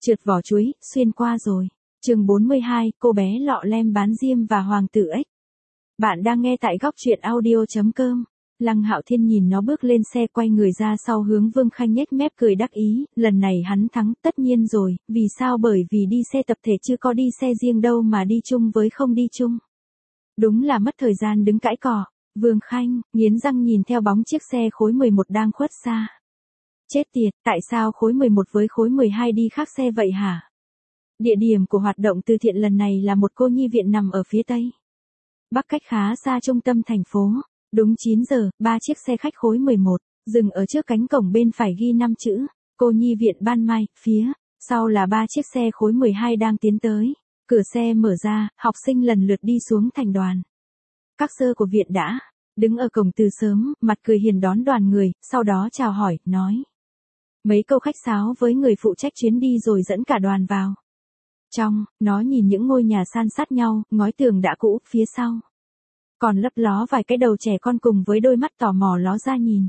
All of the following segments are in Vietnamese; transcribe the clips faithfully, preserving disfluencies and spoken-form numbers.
Trượt vỏ chuối, xuyên qua rồi. Chương bốn mươi hai, cô bé lọ lem bán diêm và hoàng tử ếch. Bạn đang nghe tại góc truyện audio chấm com. Lăng Hạo Thiên nhìn nó bước lên xe, quay người ra sau hướng Vương Khanh nhếch mép cười đắc ý, lần này hắn thắng, tất nhiên rồi, vì sao? Bởi vì đi xe tập thể chứ có đi xe riêng đâu mà đi chung với không đi chung. Đúng là mất thời gian đứng cãi cọ. Vương Khanh nghiến răng nhìn theo bóng chiếc xe khối mười một đang khuất xa. Chết tiệt, tại sao khối mười một với khối mười hai đi khác xe vậy hả? Địa điểm của hoạt động từ thiện lần này là một cô nhi viện nằm ở phía tây bắc, cách khá xa trung tâm thành phố. Đúng chín giờ, ba chiếc xe khách khối mười một dừng ở trước cánh cổng, bên phải ghi năm chữ cô nhi viện Ban Mai, phía sau là ba chiếc xe khối mười hai đang tiến tới. Cửa xe mở ra, học sinh lần lượt đi xuống thành đoàn. Các sơ của viện đã đứng ở cổng từ sớm, mặt cười hiền đón đoàn người, sau đó chào hỏi, nói mấy câu khách sáo với người phụ trách chuyến đi rồi dẫn cả đoàn vào. Trong, nó nhìn những ngôi nhà san sát nhau, ngói tường đã cũ, phía sau còn lấp ló vài cái đầu trẻ con cùng với đôi mắt tò mò ló ra nhìn.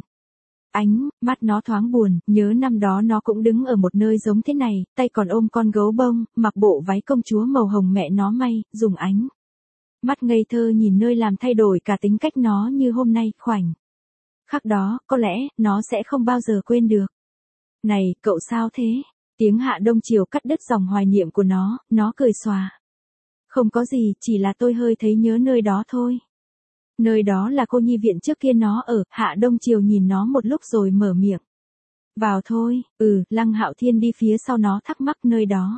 Ánh mắt nó thoáng buồn, nhớ năm đó nó cũng đứng ở một nơi giống thế này, tay còn ôm con gấu bông, mặc bộ váy công chúa màu hồng mẹ nó may, dùng ánh mắt ngây thơ nhìn nơi làm thay đổi cả tính cách nó như hôm nay. Khoảnh khắc đó, có lẽ, nó sẽ không bao giờ quên được. Này, cậu sao thế? Tiếng Hạ Đông Triều cắt đứt dòng hoài niệm của nó, nó cười xòa. Không có gì, chỉ là tôi hơi thấy nhớ nơi đó thôi. Nơi đó là cô nhi viện trước kia nó ở. Hạ Đông Triều nhìn nó một lúc rồi mở miệng. Vào thôi. Ừ, Lăng Hạo Thiên đi phía sau nó thắc mắc, nơi đó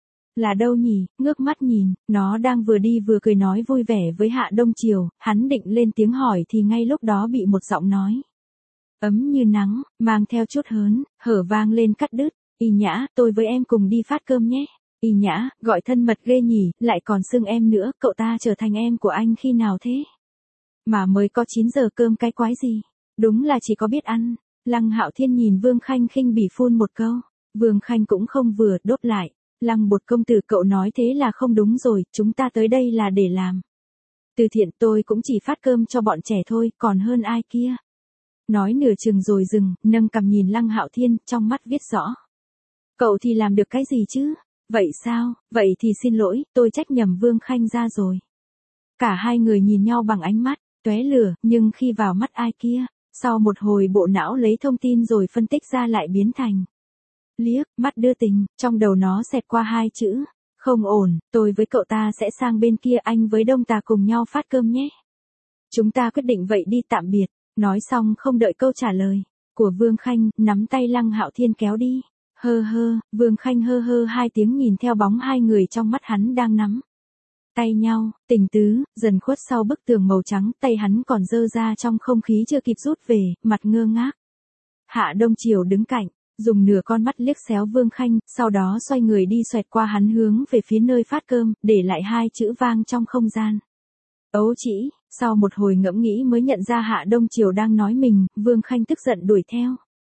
là đâu nhỉ? Ngước mắt nhìn, nó đang vừa đi vừa cười nói vui vẻ với Hạ Đông Triều. Hắn định lên tiếng hỏi thì ngay lúc đó bị một giọng nói ấm như nắng, mang theo chút hớn hở vang lên cắt đứt. Y Nhã, tôi với em cùng đi phát cơm nhé. Y Nhã, gọi thân mật ghê nhỉ, lại còn xưng em nữa, cậu ta trở thành em của anh khi nào thế? Mà mới có chín giờ, cơm cái quái gì? Đúng là chỉ có biết ăn. Lăng Hạo Thiên nhìn Vương Khanh khinh bỉ phun một câu. Vương Khanh cũng không vừa, đốt lại. Lăng Bột công tử, cậu nói thế là không đúng rồi, chúng ta tới đây là để làm từ thiện, tôi cũng chỉ phát cơm cho bọn trẻ thôi, còn hơn ai kia. Nói nửa chừng rồi dừng, nâng cằm nhìn Lăng Hạo Thiên, trong mắt viết rõ. Cậu thì làm được cái gì chứ? Vậy sao? Vậy thì xin lỗi, tôi trách nhầm Vương Khanh ra rồi. Cả hai người nhìn nhau bằng ánh mắt tóe lửa, nhưng khi vào mắt ai kia, sau một hồi bộ não lấy thông tin rồi phân tích ra lại biến thành liếc mắt đưa tình. Trong đầu nó xẹt qua hai chữ không ổn. Tôi với cậu ta sẽ sang bên kia, anh với Đông Tà cùng nhau phát cơm nhé. Chúng ta quyết định vậy đi, tạm biệt. Nói xong không đợi câu trả lời của Vương Khanh, nắm tay Lăng Hạo Thiên kéo đi. Hơ hơ, Vương Khanh hơ hơ hai tiếng nhìn theo bóng hai người trong mắt hắn đang nắm tay nhau, tình tứ, dần khuất sau bức tường màu trắng, tay hắn còn dơ ra trong không khí chưa kịp rút về, mặt ngơ ngác. Hạ Đông Triều đứng cạnh, dùng nửa con mắt liếc xéo Vương Khanh, sau đó xoay người đi xoẹt qua hắn hướng về phía nơi phát cơm, để lại hai chữ vang trong không gian. Ấu trĩ. Sau một hồi ngẫm nghĩ mới nhận ra Hạ Đông Triều đang nói mình. Vương Khanh tức giận đuổi theo.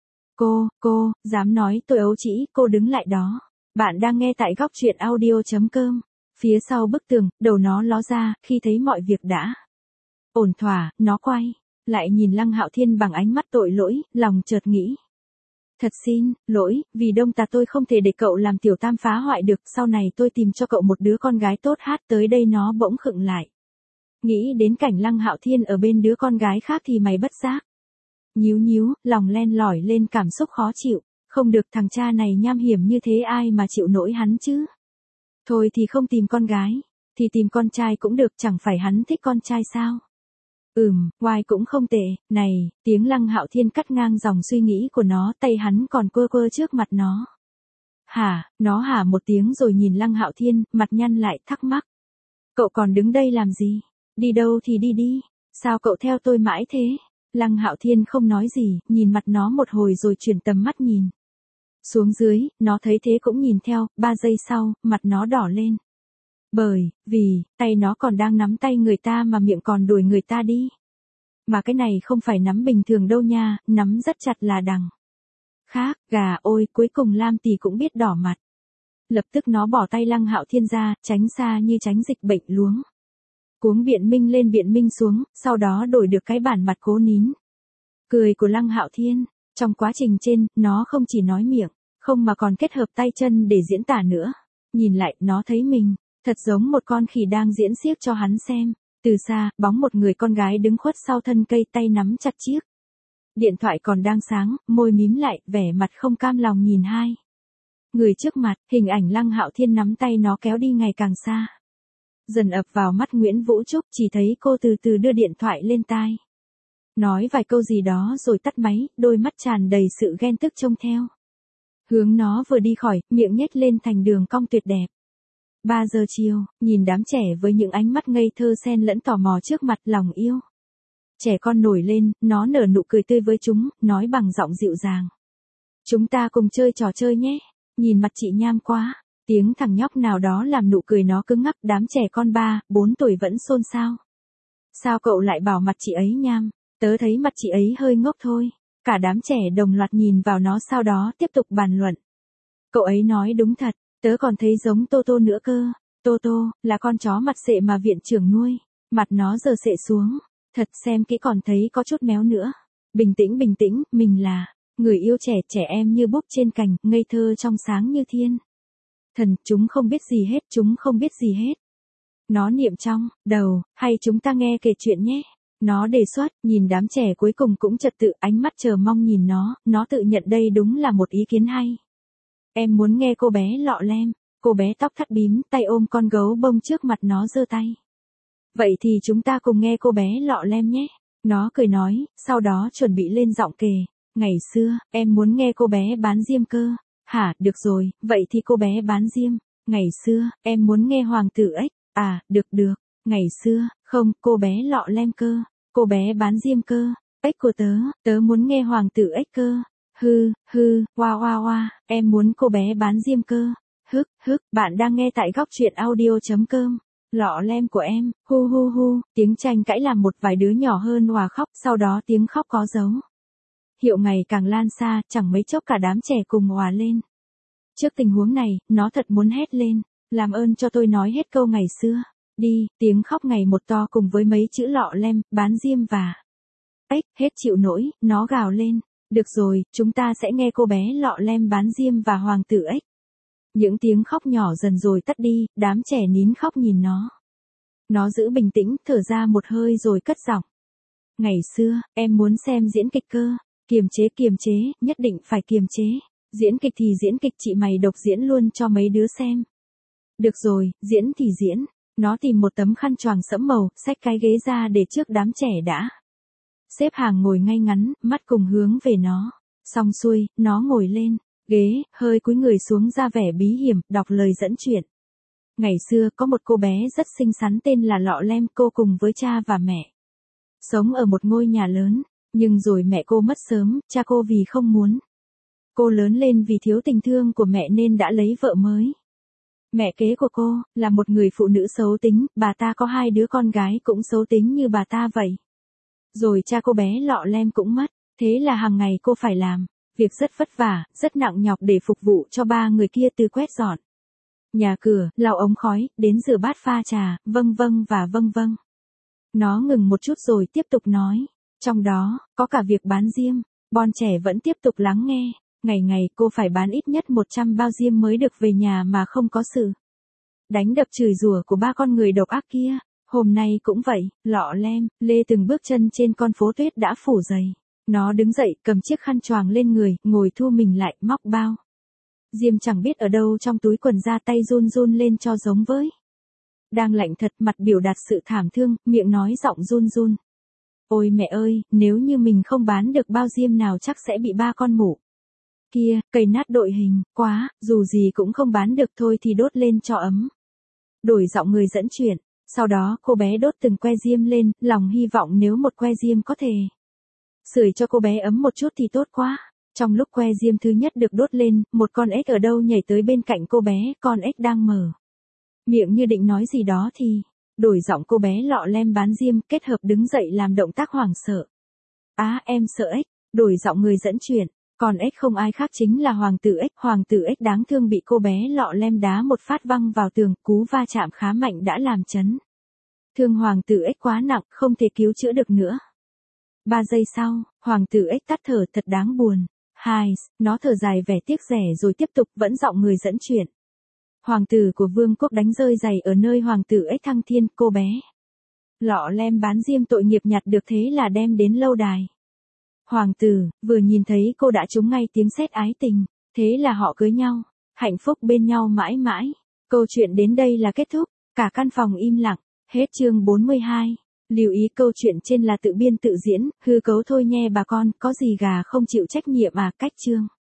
Cô, cô, dám nói tôi ấu trĩ, cô đứng lại đó. Bạn đang nghe tại góc truyện audio chấm com. Phía sau bức tường, đầu nó ló ra, khi thấy mọi việc đã ổn thỏa, nó quay lại nhìn Lăng Hạo Thiên bằng ánh mắt tội lỗi, lòng chợt nghĩ. Thật xin lỗi, vì Đông Tà tôi không thể để cậu làm tiểu tam phá hoại được, sau này tôi tìm cho cậu một đứa con gái tốt. Hát tới đây nó bỗng khựng lại. Nghĩ đến cảnh Lăng Hạo Thiên ở bên đứa con gái khác thì mày bất giác nhíu nhíu, lòng len lỏi lên cảm xúc khó chịu. Không được, thằng cha này nham hiểm như thế ai mà chịu nổi hắn chứ. Thôi thì không tìm con gái, thì tìm con trai cũng được, chẳng phải hắn thích con trai sao? Ừm, oai cũng không tệ. Này, tiếng Lăng Hạo Thiên cắt ngang dòng suy nghĩ của nó, tay hắn còn quơ quơ trước mặt nó. Hả? Nó hả một tiếng rồi nhìn Lăng Hạo Thiên, mặt nhăn lại, thắc mắc. Cậu còn đứng đây làm gì? Đi đâu thì đi đi, sao cậu theo tôi mãi thế? Lăng Hạo Thiên không nói gì, nhìn mặt nó một hồi rồi chuyển tầm mắt nhìn xuống dưới, nó thấy thế cũng nhìn theo. Ba giây sau, mặt nó đỏ lên. Bởi vì tay nó còn đang nắm tay người ta mà miệng còn đuổi người ta đi. Mà cái này không phải nắm bình thường đâu nha, nắm rất chặt là đằng khác. Gà ôi, cuối cùng Lam Tỳ cũng biết đỏ mặt. Lập tức nó bỏ tay Lăng Hạo Thiên ra, tránh xa như tránh dịch bệnh luống cuống biện minh lên biện minh xuống, sau đó đổi được cái bản mặt cố nín cười của Lăng Hạo Thiên. Trong quá trình trên, nó không chỉ nói miệng không mà còn kết hợp tay chân để diễn tả nữa. Nhìn lại, nó thấy mình, thật giống một con khỉ đang diễn xiếc cho hắn xem. Từ xa, bóng một người con gái đứng khuất sau thân cây, tay nắm chặt chiếc điện thoại còn đang sáng, môi mím lại, vẻ mặt không cam lòng nhìn hai người trước mặt. Hình ảnh Lăng Hạo Thiên nắm tay nó kéo đi ngày càng xa. Dần ập vào mắt Nguyễn Vũ Trúc, chỉ thấy cô từ từ đưa điện thoại lên tai. Nói vài câu gì đó rồi tắt máy, đôi mắt tràn đầy sự ghen tức trông theo. Hướng nó vừa đi khỏi, miệng nhếch lên thành đường cong tuyệt đẹp. Ba giờ chiều, nhìn đám trẻ với những ánh mắt ngây thơ xen lẫn tò mò trước mặt, lòng yêu trẻ con nổi lên, nó nở nụ cười tươi với chúng, nói bằng giọng dịu dàng. Chúng ta cùng chơi trò chơi nhé. Nhìn mặt chị nham quá. Tiếng thằng nhóc nào đó làm nụ cười nó cứng ngắc, đám trẻ con ba, bốn tuổi vẫn xôn xao. Sao cậu lại bảo mặt chị ấy nham? Tớ thấy mặt chị ấy hơi ngốc thôi. Cả đám trẻ đồng loạt nhìn vào nó, sau đó tiếp tục bàn luận. Cậu ấy nói đúng thật, tớ còn thấy giống Tô Tô nữa cơ. Tô Tô, là con chó mặt sệ mà viện trưởng nuôi. Mặt nó giờ sệ xuống. Thật, xem kỹ còn thấy có chút méo nữa. Bình tĩnh bình tĩnh, mình là người yêu trẻ, trẻ em như búp trên cành, ngây thơ trong sáng như thiên thần, chúng không biết gì hết, chúng không biết gì hết. Nó niệm trong đầu, hay chúng ta nghe kể chuyện nhé. Nó đề xuất, nhìn đám trẻ cuối cùng cũng trật tự, ánh mắt chờ mong nhìn nó, nó tự nhận đây đúng là một ý kiến hay. Em muốn nghe. Cô bé lọ lem, cô bé tóc thắt bím, tay ôm con gấu bông trước mặt, nó giơ tay. Vậy thì chúng ta cùng nghe cô bé lọ lem nhé. Nó cười nói, sau đó chuẩn bị lên giọng kể. Ngày xưa, em muốn nghe cô bé bán diêm cơ. Hả, được rồi, vậy thì cô bé bán diêm. Ngày xưa, em muốn nghe hoàng tử ếch. À, được được. Ngày xưa, không, cô bé lọ lem cơ. Cô bé bán diêm cơ. Ếch của tớ, tớ muốn nghe hoàng tử ếch cơ. Hư, hư, oa oa oa, em muốn cô bé bán diêm cơ. Hức, hức, bạn đang nghe tại góc truyện audio.com. Lọ lem của em, hu hu hu, tiếng tranh cãi làm một vài đứa nhỏ hơn òa khóc, sau đó tiếng khóc có dấu hiệu ngày càng lan xa, chẳng mấy chốc cả đám trẻ cùng òa lên. Trước tình huống này, nó thật muốn hét lên, làm ơn cho tôi nói hết câu ngày xưa. Đi, tiếng khóc ngày một to cùng với mấy chữ lọ lem, bán diêm và ếch, hết chịu nổi, nó gào lên. Được rồi, chúng ta sẽ nghe cô bé lọ lem bán diêm và hoàng tử ếch. Những tiếng khóc nhỏ dần rồi tắt đi, đám trẻ nín khóc nhìn nó. Nó giữ bình tĩnh, thở ra một hơi rồi cất giọng. Ngày xưa, em muốn xem diễn kịch cơ. Kiềm chế kiềm chế, nhất định phải kiềm chế. Diễn kịch thì diễn kịch, chị mày độc diễn luôn cho mấy đứa xem. Được rồi, diễn thì diễn. Nó tìm một tấm khăn choàng sẫm màu, xách cái ghế ra để trước đám trẻ đã xếp hàng ngồi ngay ngắn, mắt cùng hướng về nó. Xong xuôi, nó ngồi lên ghế, hơi cúi người xuống ra vẻ bí hiểm, đọc lời dẫn chuyện. Ngày xưa, có một cô bé rất xinh xắn tên là Lọ Lem, cô cùng với cha và mẹ sống ở một ngôi nhà lớn, nhưng rồi mẹ cô mất sớm, cha cô vì không muốn cô lớn lên vì thiếu tình thương của mẹ nên đã lấy vợ mới. Mẹ kế của cô là một người phụ nữ xấu tính, bà ta có hai đứa con gái cũng xấu tính như bà ta vậy. Rồi cha cô bé Lọ Lem cũng mất, thế là hàng ngày cô phải làm việc rất vất vả, rất nặng nhọc để phục vụ cho ba người kia, từ quét dọn nhà cửa, lau ống khói, đến rửa bát pha trà, vâng vâng và vâng vâng. Nó ngừng một chút rồi tiếp tục nói, trong đó, có cả việc bán diêm. Bọn trẻ vẫn tiếp tục lắng nghe. Ngày ngày cô phải bán ít nhất một trăm bao diêm mới được về nhà mà không có sự đánh đập chửi rủa của ba con người độc ác kia. Hôm nay cũng vậy, Lọ Lem, lê từng bước chân trên con phố tuyết đã phủ dày. Nó đứng dậy, cầm chiếc khăn choàng lên người, ngồi thu mình lại, móc bao diêm chẳng biết ở đâu trong túi quần ra, tay run run lên cho giống với đang lạnh thật, mặt biểu đạt sự thảm thương, miệng nói giọng run run. Ôi mẹ ơi, nếu như mình không bán được bao diêm nào chắc sẽ bị ba con mụ kia cày nát đội hình. Quá, dù gì cũng không bán được, thôi thì đốt lên cho ấm. Đổi giọng người dẫn chuyện. Sau đó cô bé đốt từng que diêm lên, lòng hy vọng nếu một que diêm có thể sưởi cho cô bé ấm một chút thì tốt quá. Trong lúc que diêm thứ nhất được đốt lên, một con ếch ở đâu nhảy tới bên cạnh cô bé. Con ếch đang mở miệng như định nói gì đó thì đổi giọng cô bé Lọ Lem bán diêm, kết hợp đứng dậy làm động tác hoảng sợ. Á, à, em sợ ếch. Đổi giọng người dẫn chuyện. Còn ếch không ai khác chính là hoàng tử ếch. Hoàng tử ếch đáng thương bị cô bé Lọ Lem đá một phát văng vào tường, cú va chạm khá mạnh đã làm chấn thương hoàng tử ếch quá nặng, không thể cứu chữa được nữa. Ba giây sau, hoàng tử ếch tắt thở, thật đáng buồn. Hai, nó thở dài vẻ tiếc rẻ rồi tiếp tục vẫn giọng người dẫn chuyện. Hoàng tử của vương quốc đánh rơi giày ở nơi hoàng tử ếch thăng thiên, cô bé. Lọ lem bán diêm tội nghiệp nhặt được thế là đem đến lâu đài. Hoàng tử, vừa nhìn thấy cô đã trúng ngay tiếng sét ái tình, thế là họ cưới nhau, hạnh phúc bên nhau mãi mãi. Câu chuyện đến đây là kết thúc, cả căn phòng im lặng, hết chương bốn mươi hai. Lưu ý câu chuyện trên là tự biên tự diễn, hư cấu thôi nghe bà con, có gì gà không chịu trách nhiệm à, cách chương.